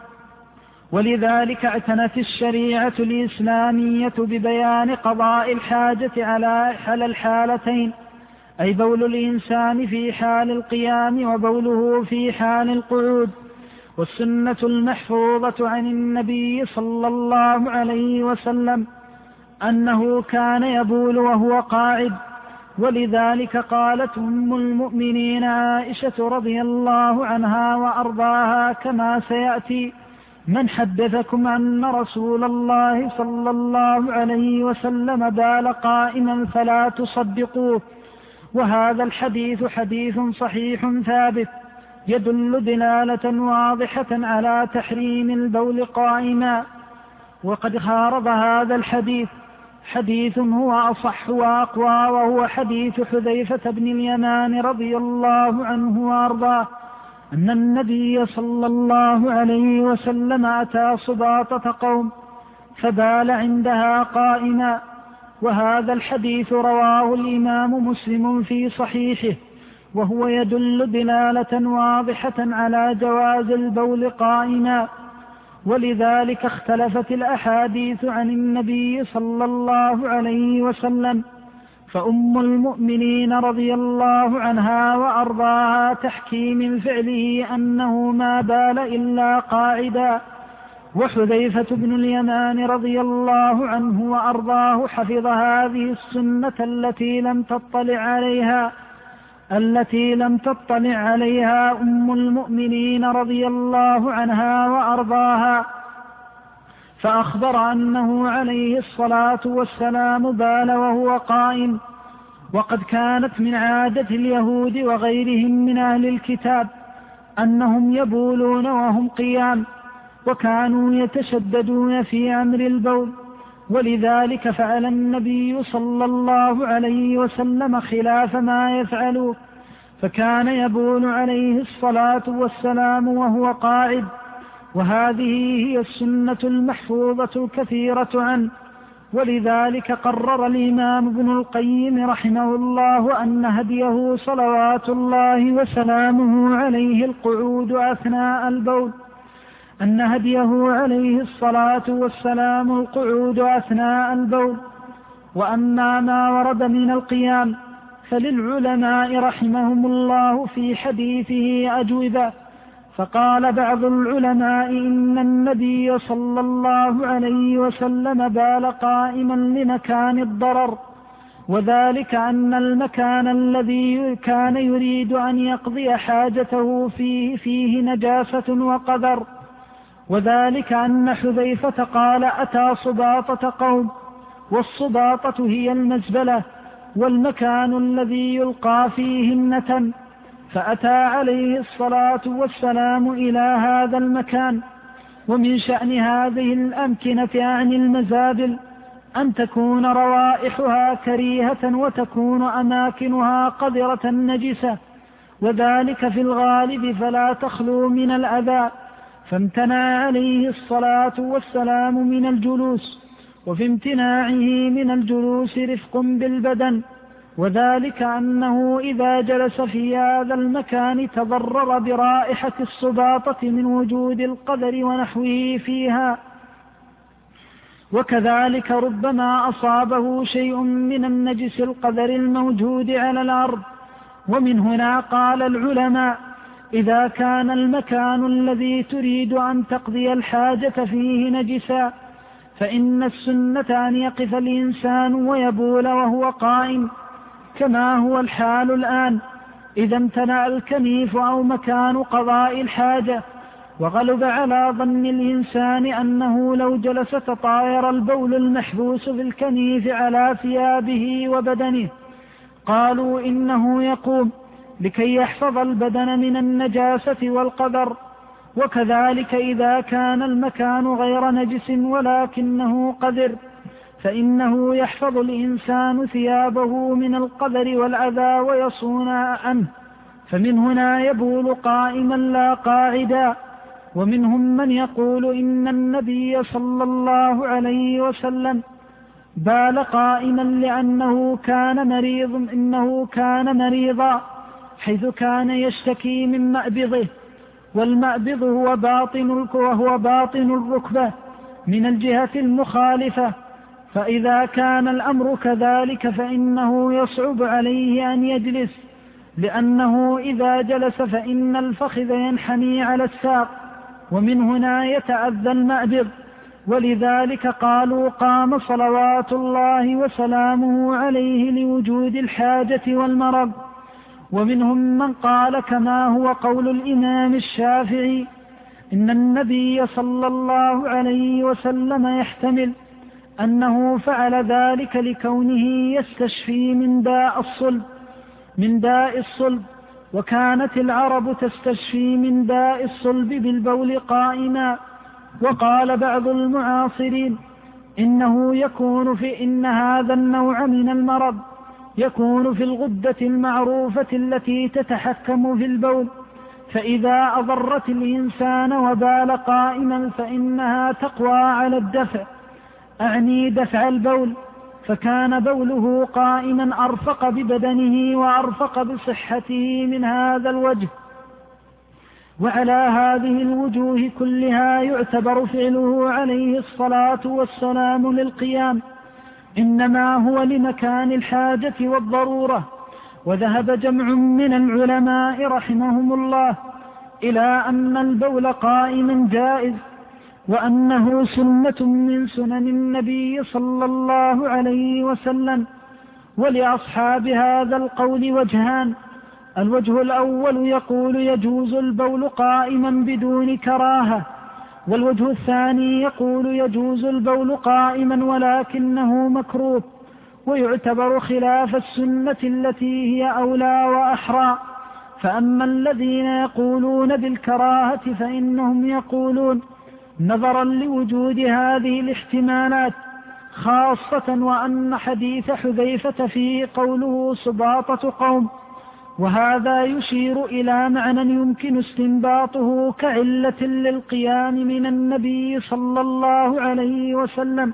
ولذلك اعتنت الشريعة الإسلامية ببيان قضاء الحاجة على الحالتين، أي بول الإنسان في حال القيام وبوله في حال القعود. والسنة المحفوظة عن النبي صلى الله عليه وسلم أنه كان يبول وهو قاعد. ولذلك قالت أم المؤمنين عائشة رضي الله عنها وأرضاها كما سيأتي: من حدثكم أن رسول الله صلى الله عليه وسلم بال قائما فلا تصدقوه. وهذا الحديث حديث صحيح ثابت يدل دلالة واضحة على تحريم البول قائما. وقد خارض هذا الحديث حديث هو أصح وأقوى، وهو حديث حذيفة بن اليمان رضي الله عنه وأرضاه أن النبي صلى الله عليه وسلم أتى سباطة قوم فبال عندها قائما. وهذا الحديث رواه الإمام مسلم في صحيحه، وهو يدل دلالة واضحة على جواز البول قائما. ولذلك اختلفت الأحاديث عن النبي صلى الله عليه وسلم، فأم المؤمنين رضي الله عنها وأرضاها تحكي من فعله أنه ما بال إلا قاعدا. وحذيفة بن اليمان رضي الله عنه وأرضاه حفظ هذه السنة التي لم تطلع عليها أم المؤمنين رضي الله عنها وأرضاها، فأخبر أنه عليه الصلاة والسلام بال وهو قائم. وقد كانت من عادة اليهود وغيرهم من أهل الكتاب أنهم يبولون وهم قيام، وكانوا يتشددون في أمر البول، ولذلك فعل النبي صلى الله عليه وسلم خلاف ما يفعلون، فكان يبول عليه الصلاة والسلام وهو قاعد. وهذه هي السنة المحفوظة الكثيرة عنه. ولذلك قرر الإمام ابن القيم رحمه الله أن هديه صلوات الله وسلامه عليه القعود أثناء البول، أن هديه عليه الصلاة والسلام القعود أثناء البول. وأما ما ورد من القيام فللعلماء رحمهم الله في حديثه أجوبة. فقال بعض العلماء إن النبي صلى الله عليه وسلم بال قائما لمكان الضرر، وذلك أن المكان الذي كان يريد أن يقضي حاجته فيه نجاسة وقدر. وذلك أن حذيفة قال أتى سباطة قوم، والسباطة هي المزبلة والمكان الذي يلقى فيه النتن، فأتى عليه الصلاة والسلام إلى هذا المكان. ومن شأن هذه الأمكنة عن المزابل أن تكون روائحها كريهة وتكون أماكنها قذرة نجسة، وذلك في الغالب فلا تخلو من الأذى، فامتنع عليه الصلاة والسلام من الجلوس. وفي امتناعه من الجلوس رفق بالبدن، وذلك أنه إذا جلس في هذا المكان تضرر برائحة السباطة من وجود القذر ونحوه فيها، وكذلك ربما أصابه شيء من النجس القذر الموجود على الأرض. ومن هنا قال العلماء إذا كان المكان الذي تريد أن تقضي الحاجة فيه نجسا فإن السنة أن يقف الإنسان ويبول وهو قائم، كما هو الحال الآن إذا امتنع الكنيف أو مكان قضاء الحاجة. وغلب على ظن الإنسان أنه لو جلس تطاير البول المحبوس في الكنيف على ثيابه وبدنه. قالوا إنه يقوم لكي يحفظ البدن من النجاسة والقدر. وكذلك إذا كان المكان غير نجس ولكنه قذر فإنه يحفظ الإنسان ثيابه من القذر والأذى ويصون عنه، فمن هنا يبول قائما لا قاعدا. ومنهم من يقول إن النبي صلى الله عليه وسلم بال قائما لأنه كان مريضا، حيث كان يشتكي من مأبضه، والمأبض هو باطن الركبة من الجهة المخالفة. فإذا كان الأمر كذلك فإنه يصعب عليه أن يجلس، لأنه إذا جلس فإن الفخذ ينحني على الساق، ومن هنا يتأذى المأبض. ولذلك قالوا قام صلوات الله وسلامه عليه لوجود الحاجة والمرض. ومنهم من قال كما هو قول الإمام الشافعي إن النبي صلى الله عليه وسلم يحتمل أنه فعل ذلك لكونه يستشفي من داء الصلب، وكانت العرب تستشفي من داء الصلب بالبول قائما. وقال بعض المعاصرين إن هذا النوع من المرض يكون في الغدة المعروفة التي تتحكم في البول، فإذا أضرت الإنسان وبال قائما فإنها تقوى على الدفع، أعني دفع البول، فكان بوله قائما أرفق ببدنه وأرفق بصحته من هذا الوجه. وعلى هذه الوجوه كلها يعتبر فعله عليه الصلاة والسلام للقيام إنما هو لمكان الحاجة والضرورة. وذهب جمع من العلماء رحمهم الله إلى أن البول قائما جائز، وأنه سنة من سنن النبي صلى الله عليه وسلم. ولأصحاب هذا القول وجهان: الوجه الأول يقول يجوز البول قائما بدون كراهة، والوجه الثاني يقول يجوز البول قائما ولكنه مكروه، ويعتبر خلاف السنة التي هي أولى وأحرى. فأما الذين يقولون بالكراهة فإنهم يقولون نظرا لوجود هذه الاحتمالات، خاصة وأن حديث حذيفة فيه قوله سباطة قوم، وهذا يشير إلى معنى يمكن استنباطه كعلة للقيام من النبي صلى الله عليه وسلم.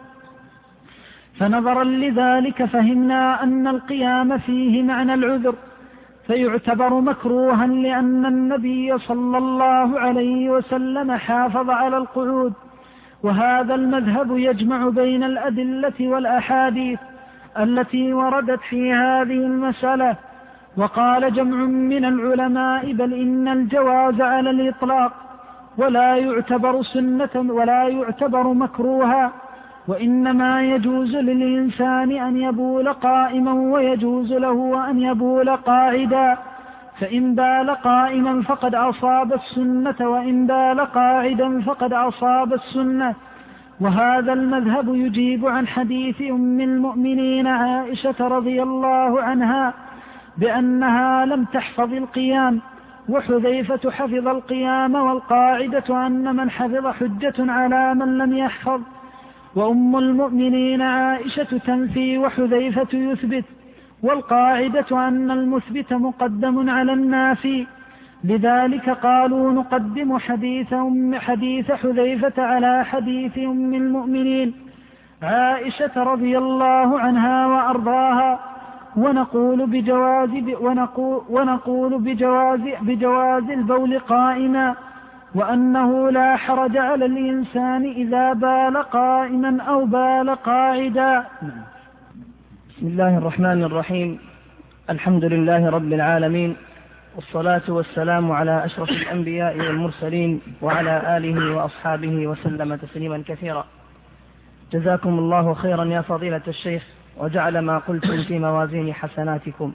فنظرا لذلك فهمنا أن القيام فيه معنى العذر، فيعتبر مكروها لأن النبي صلى الله عليه وسلم حافظ على القعود. وهذا المذهب يجمع بين الأدلة والأحاديث التي وردت في هذه المسألة. وقال جمع من العلماء بل إن الجواز على الإطلاق ولا يعتبر سنة ولا يعتبر مكروها، وإنما يجوز للإنسان أن يبول قائما ويجوز له أن يبول قاعدا، فإن بال قائما فقد أصاب السنة وإن بال قاعدا فقد أصاب السنة. وهذا المذهب يجيب عن حديث أم المؤمنين عائشة رضي الله عنها بأنها لم تحفظ القيام، وحذيفة حفظ القيام، والقاعدة أن من حفظ حجة على من لم يحفظ. وأم المؤمنين عائشة تنفي وحذيفة يثبت، والقاعدة أن المثبت مقدم على النافي، لذلك قالوا نقدم حديث حذيفة على حديث أم المؤمنين عائشة رضي الله عنها وأرضاها، ونقول بجواز البول قائما، وأنه لا حرج على الإنسان إذا بال قائما أو بال قاعدا. بسم الله الرحمن الرحيم. الحمد لله رب العالمين، والصلاة والسلام على أشرف الأنبياء والمرسلين وعلى آله وأصحابه وسلم تسليما كثيرا. جزاكم الله خيرا يا فضيلة الشيخ، وجعل ما قلتم في موازين حسناتكم.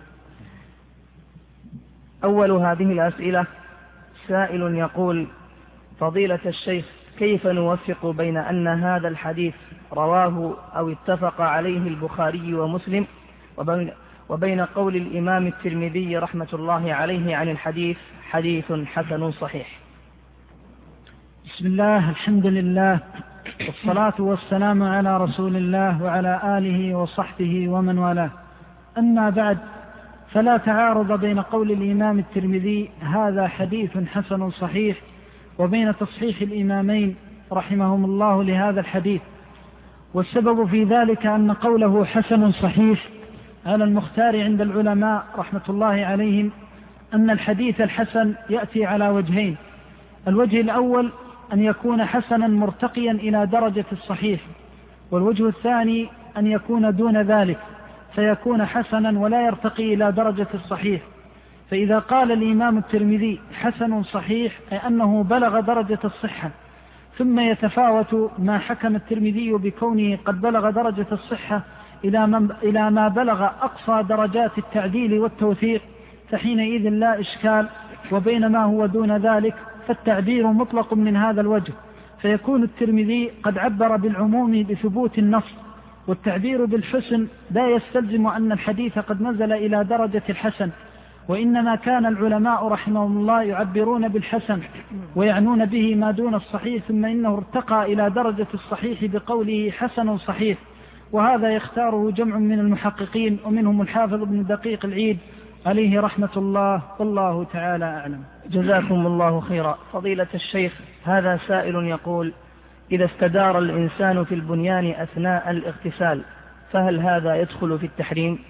أول هذه الأسئلة سائل يقول: فضيلة الشيخ، كيف نوفق بين أن هذا الحديث رواه أو اتفق عليه البخاري ومسلم وبين قول الإمام الترمذي رحمة الله عليه عن الحديث حديث حسن صحيح؟ بسم الله، الحمد لله، والصلاة والسلام على رسول الله وعلى آله وصحبه ومن والاه. أما بعد، فلا تعارض بين قول الإمام الترمذي هذا حديث حسن صحيح وبين تصحيح الإمامين رحمهم الله لهذا الحديث. والسبب في ذلك أن قوله حسن صحيح على المختار عند العلماء رحمة الله عليهم أن الحديث الحسن يأتي على وجهين. الوجه الأول أن يكون حسنا مرتقيا إلى درجة الصحيح، والوجه الثاني أن يكون دون ذلك فيكون حسنا ولا يرتقي إلى درجة الصحيح. فإذا قال الإمام الترمذي حسن صحيح أي أنه بلغ درجة الصحة، ثم يتفاوت ما حكم الترمذي بكونه قد بلغ درجة الصحة إلى ما بلغ أقصى درجات التعديل والتوثيق، فحينئذ لا إشكال. وبينما هو دون ذلك فالتعبير مطلق من هذا الوجه، فيكون الترمذي قد عبر بالعموم بثبوت النص، والتعبير بالحسن لا يستلزم أن الحديث قد نزل إلى درجة الحسن، وإنما كان العلماء رحمهم الله يعبرون بالحسن ويعنون به ما دون الصحيح، ثم إنه ارتقى إلى درجة الصحيح بقوله حسن صحيح، وهذا يختاره جمع من المحققين ومنهم الحافظ ابن دقيق العيد عليه رحمة الله، والله تعالى أعلم. جزاكم الله خيرا. فضيلة الشيخ، هذا سائل يقول: إذا استدار الإنسان في البنيان أثناء الاغتسال فهل هذا يدخل في التحريم؟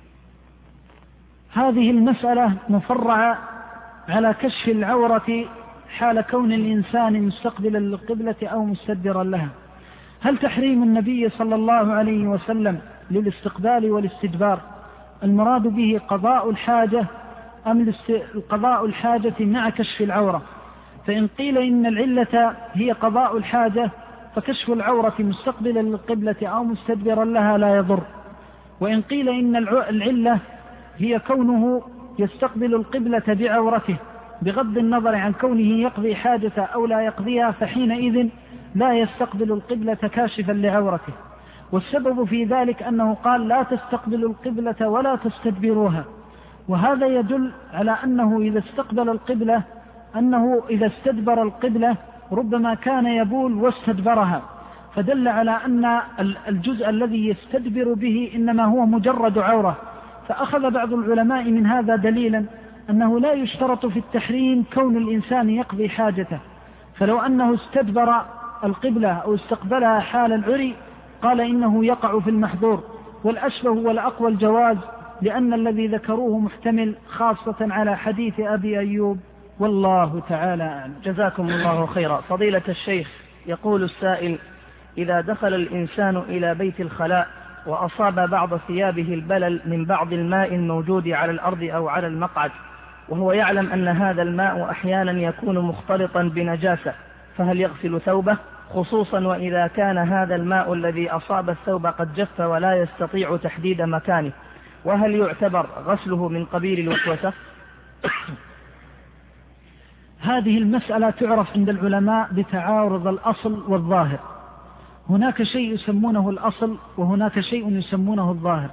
هذه المسألة مفرعة على كشف العورة حال كون الإنسان مستقبلا للقبلة أو مستدبرا لها. هل تحريم النبي صلى الله عليه وسلم للاستقبال والاستدبار المراد به قضاء الحاجة أم قضاء الحاجة مع كشف العورة؟ فإن قيل إن العلة هي قضاء الحاجة فكشف العورة مستقبلا للقبلة أو مستدبرا لها لا يضر. وإن قيل إن العلة هي كونه يستقبل القبلة بعورته بغض النظر عن كونه يقضي حاجة أو لا يقضيها، فحينئذ لا يستقبل القبلة كاشفا لعورته. والسبب في ذلك أنه قال لا تستقبلوا القبلة ولا تستدبروها، وهذا يدل على أنه إذا استقبل القبلة أنه إذا استدبر القبلة ربما كان يبول واستدبرها، فدل على أن الجزء الذي يستدبر به إنما هو مجرد عورة. فأخذ بعض العلماء من هذا دليلا أنه لا يشترط في التحريم كون الإنسان يقضي حاجته، فلو أنه استدبر القبلة أو استقبلها حال العري قال إنه يقع في المحظور، والأشبه والأقوى الجواز، لأن الذي ذكروه محتمل خاصة على حديث أبي أيوب، والله تعالى أعلم. جزاكم الله خيرا. فضيلة الشيخ، يقول السائل: إذا دخل الإنسان إلى بيت الخلاء وأصاب بعض ثيابه البلل من بعض الماء الموجود على الأرض أو على المقعد، وهو يعلم أن هذا الماء أحيانا يكون مختلطا بنجاسة، فهل يغسل ثوبه؟ خصوصا وإذا كان هذا الماء الذي أصاب الثوب قد جف ولا يستطيع تحديد مكانه، وهل يعتبر غسله من قبيل الوسوسة؟ هذه المسألة تعرف عند العلماء بتعارض الأصل والظاهر. هناك شيء يسمونه الأصل وهناك شيء يسمونه الظاهر.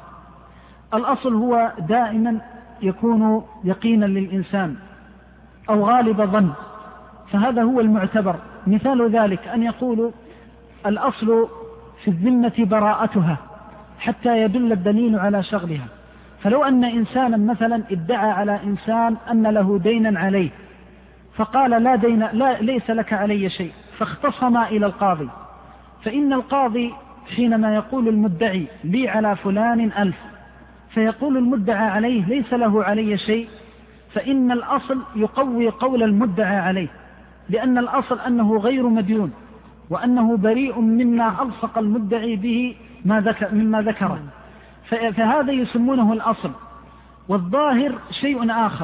الأصل هو دائما يكون يقينا للإنسان أو غالب ظن، فهذا هو المعتبر. مثال ذلك أن يقول الأصل في الذمة براءتها حتى يدل الدليل على شغلها. فلو أن إنسانا مثلا ادعى على إنسان أن له دينا عليه، فقال لا ليس لك علي شيء، فاختصم إلى القاضي، فإن القاضي حينما يقول المدعي لي على فلان 1000، فيقول المدعى عليه ليس له علي شيء، فإن الأصل يقوي قول المدعى عليه، لأن الأصل أنه غير مديون وأنه بريء مما ألصق المدعي به مما ذكره، فهذا يسمونه الأصل. والظاهر شيء آخر.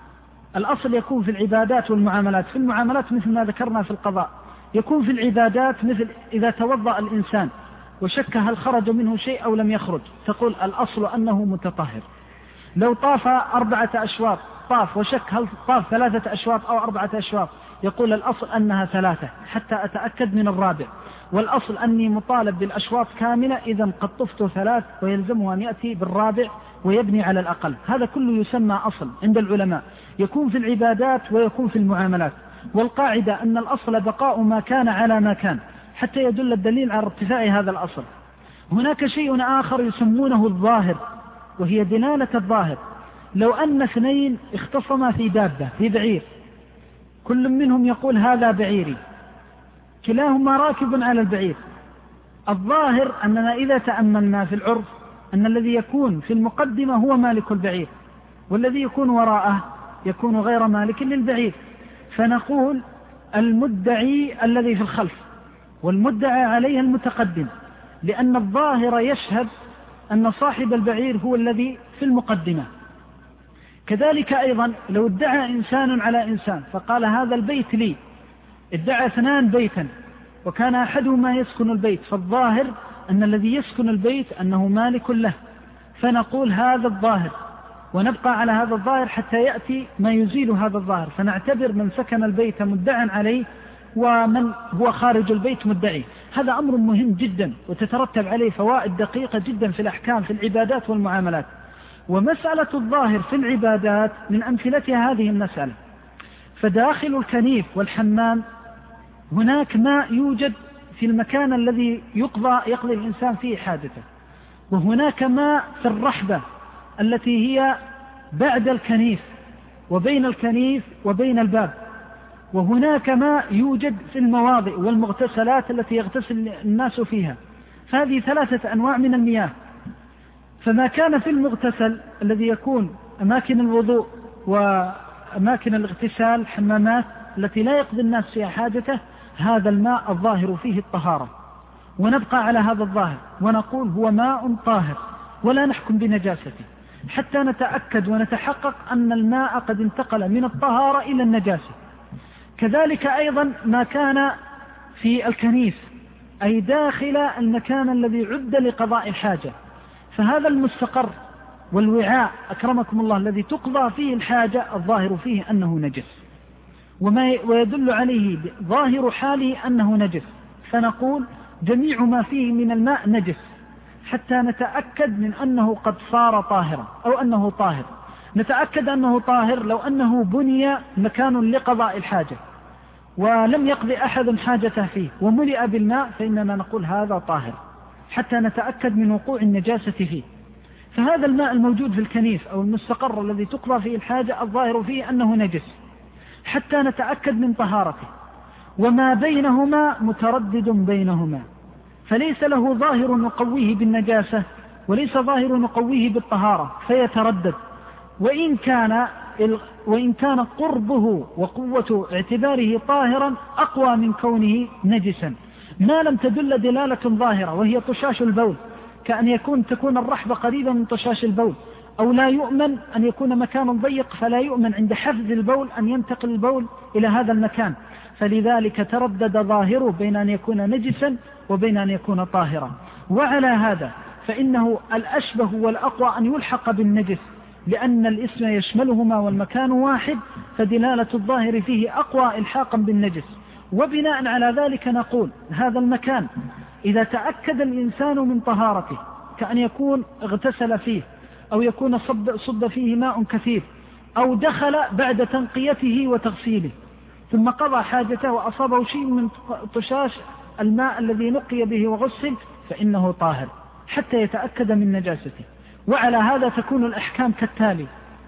الأصل يكون في العبادات والمعاملات. في المعاملات مثل ما ذكرنا في القضاء، يكون في العبادات مثل إذا توضأ الإنسان وشك هل خرج منه شيء أو لم يخرج، تقول الأصل أنه متطهر. لو طاف 4 أشواط طاف وشك هل طاف 3 أشواط أو 4 أشواط، يقول الأصل أنها 3 حتى أتأكد من الرابع، والأصل أني مطالب بالأشواط كاملة، إذن قد طفت 3 ويلزمه أن يأتي بالرابع ويبني على الأقل. هذا كله يسمى أصل عند العلماء، يكون في العبادات ويكون في المعاملات. والقاعدة أن الأصل بقاء ما كان على ما كان حتى يدل الدليل على ارتفاع هذا الأصل. هناك شيء آخر يسمونه الظاهر، وهي دلالة الظاهر. لو أن 2 اختصما في دابة في بعير، كل منهم يقول هذا بعيري، كلاهما راكب على البعير، الظاهر أننا إذا تأملنا في العرف أن الذي يكون في المقدمة هو مالك البعير، والذي يكون وراءه يكون غير مالك للبعير. فنقول المدعي الذي في الخلف والمدعى عليه المتقدم، لأن الظاهر يشهد أن صاحب البعير هو الذي في المقدمة. كذلك أيضا لو ادعى إنسان على إنسان فقال هذا البيت لي، ادعى اثنان بيتا وكان أحدهما يسكن البيت، فالظاهر أن الذي يسكن البيت أنه مالك له، فنقول هذا الظاهر ونبقى على هذا الظاهر حتى يأتي ما يزيل هذا الظاهر، فنعتبر من سكن البيت مدعا عليه ومن هو خارج البيت مدعي. هذا أمر مهم جدا وتترتب عليه فوائد دقيقة جدا في الأحكام في العبادات والمعاملات. ومسألة الظاهر في العبادات من أمثلتها هذه المسألة. فداخل الكنيف والحمام هناك ماء يوجد في المكان الذي يقضي الإنسان فيه حاجته، وهناك ماء في الرحبة التي هي بعد الكنيف وبين الكنيف وبين الباب، وهناك ماء يوجد في المواضع والمغتسلات التي يغتسل الناس فيها. فهذه 3 أنواع من المياه. فما كان في المغتسل الذي يكون أماكن الوضوء وأماكن الاغتسال حمامات التي لا يقضي الناس فيها حاجته، هذا الماء الظاهر فيه الطهارة، ونبقى على هذا الظاهر ونقول هو ماء طاهر ولا نحكم بنجاسته حتى نتأكد ونتحقق أن الماء قد انتقل من الطهارة إلى النجاسة. كذلك أيضا ما كان في الكنيف أي داخل المكان الذي عد لقضاء الحاجة، فهذا المستقر والوعاء أكرمكم الله الذي تقضى فيه الحاجة الظاهر فيه أنه نجس، ويدل عليه ظاهر حاله أنه نجس، فنقول جميع ما فيه من الماء نجس حتى نتأكد من أنه قد صار طاهرا أو أنه طاهر. نتأكد أنه طاهر لو أنه بني مكان لقضاء الحاجة ولم يقضي أحد حاجته فيه وملئ بالماء، فإننا نقول هذا طاهر حتى نتأكد من وقوع النجاسة فيه. فهذا الماء الموجود في الكنيف أو المستقر الذي تقضى فيه الحاجة الظاهر فيه أنه نجس حتى نتأكد من طهارته، وما بينهما متردد بينهما، فليس له ظاهر يقويه بالنجاسة وليس ظاهر يقويه بالطهارة فيتردد، وإن كان قربه وقوة اعتباره طاهرا أقوى من كونه نجسا، ما لم تدل دلالة ظاهرة وهي طشاش البول، كأن تكون الرحبة قريبة من طشاش البول، أو لا يؤمن أن يكون مكان ضيق فلا يؤمن عند حفظ البول أن ينتقل البول إلى هذا المكان، فلذلك تردد ظاهره بين أن يكون نجسا وبين أن يكون طاهرا. وعلى هذا فإنه الأشبه والأقوى أن يلحق بالنجس، لأن الاسم يشملهما والمكان واحد، فدلالة الظاهر فيه أقوى إلحاقا بالنجس. وبناء على ذلك نقول هذا المكان إذا تأكد الإنسان من طهارته، كأن يكون اغتسل فيه أو يكون صب فيه ماء كثير، أو دخل بعد تنقيته وتغسيله ثم قضى حاجته وأصابه شيء من طشاش الماء الذي نقي به وغسل، فإنه طاهر حتى يتأكد من نجاسته. وعلى هذا تكون الأحكام كالتالي: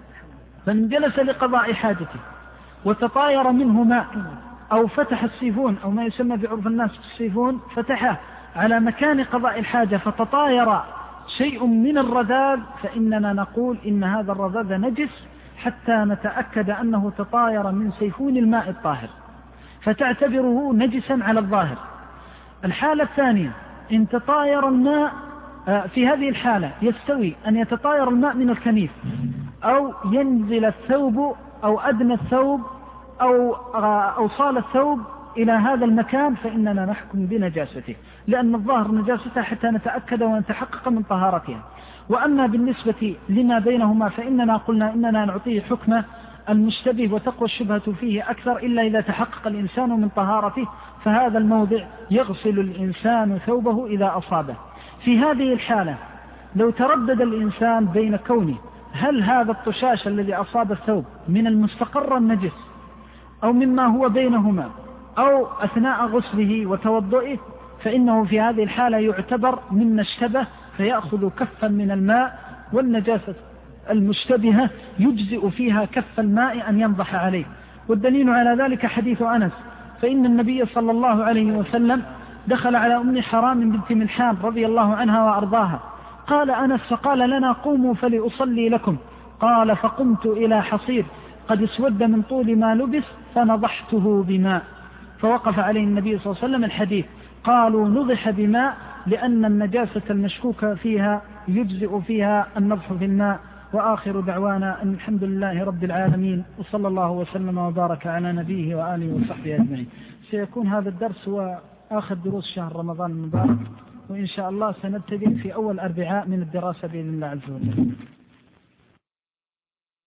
فمن جلس لقضاء حاجته وتطاير منه ماء أو فتح السيفون أو ما يسمى في عرف الناس السيفون، فتحه على مكان قضاء الحاجة فتطاير شيء من الرذاذ، فإننا نقول إن هذا الرذاذ نجس حتى نتأكد أنه تطاير من سيفون الماء الطاهر، فتعتبره نجسا على الظاهر. الحالة الثانية إن تطاير الماء، في هذه الحالة يستوي أن يتطاير الماء من الكنيف أو ينزل الثوب أو أدنى الثوب أو أوصال الثوب إلى هذا المكان، فإننا نحكم بنجاسته، لأن الظاهر نجاسته حتى نتأكد ونتحقق من طهارتها. وأما بالنسبة لما بينهما فإننا قلنا إننا نعطيه حكم المشتبه وتقوى الشبهة فيه أكثر، إلا إذا تحقق الإنسان من طهارته، فهذا الموضع يغسل الإنسان ثوبه إذا أصابه. في هذه الحالة لو تردد الإنسان بين كونه هل هذا الطشاش الذي أصاب الثوب من المستقر النجس أو مما هو بينهما أو أثناء غسله وتوضئه، فإنه في هذه الحالة يعتبر مما اشتبه، فيأخذ كفا من الماء، والنجاسة المشتبهة يجزئ فيها كف الماء أن ينضح عليه. والدليل على ذلك حديث أنس، فإن النبي صلى الله عليه وسلم دخل على أم حرام بنت ملحان رضي الله عنها وأرضاها، قال أنس: فقال لنا قوموا فلأصلي لكم، قال فقمت إلى حصير قد اسود من طول ما لبس فنضحته بماء، فوقف عليه النبي صلى الله عليه وسلم الحديث. قالوا نضح بماء لأن النجاسة المشكوك فيها يجزئ فيها النضح في الماء. وآخر دعوانا أن الحمد لله رب العالمين، وصلى الله وسلم وبارك على نبيه وآله وصحبه أجمعين. سيكون هذا الدرس هو آخر دروس شهر رمضان المبارك، وإن شاء الله سنبتدئ في أول أربعاء من الدراسة بإذن الله عز وجل.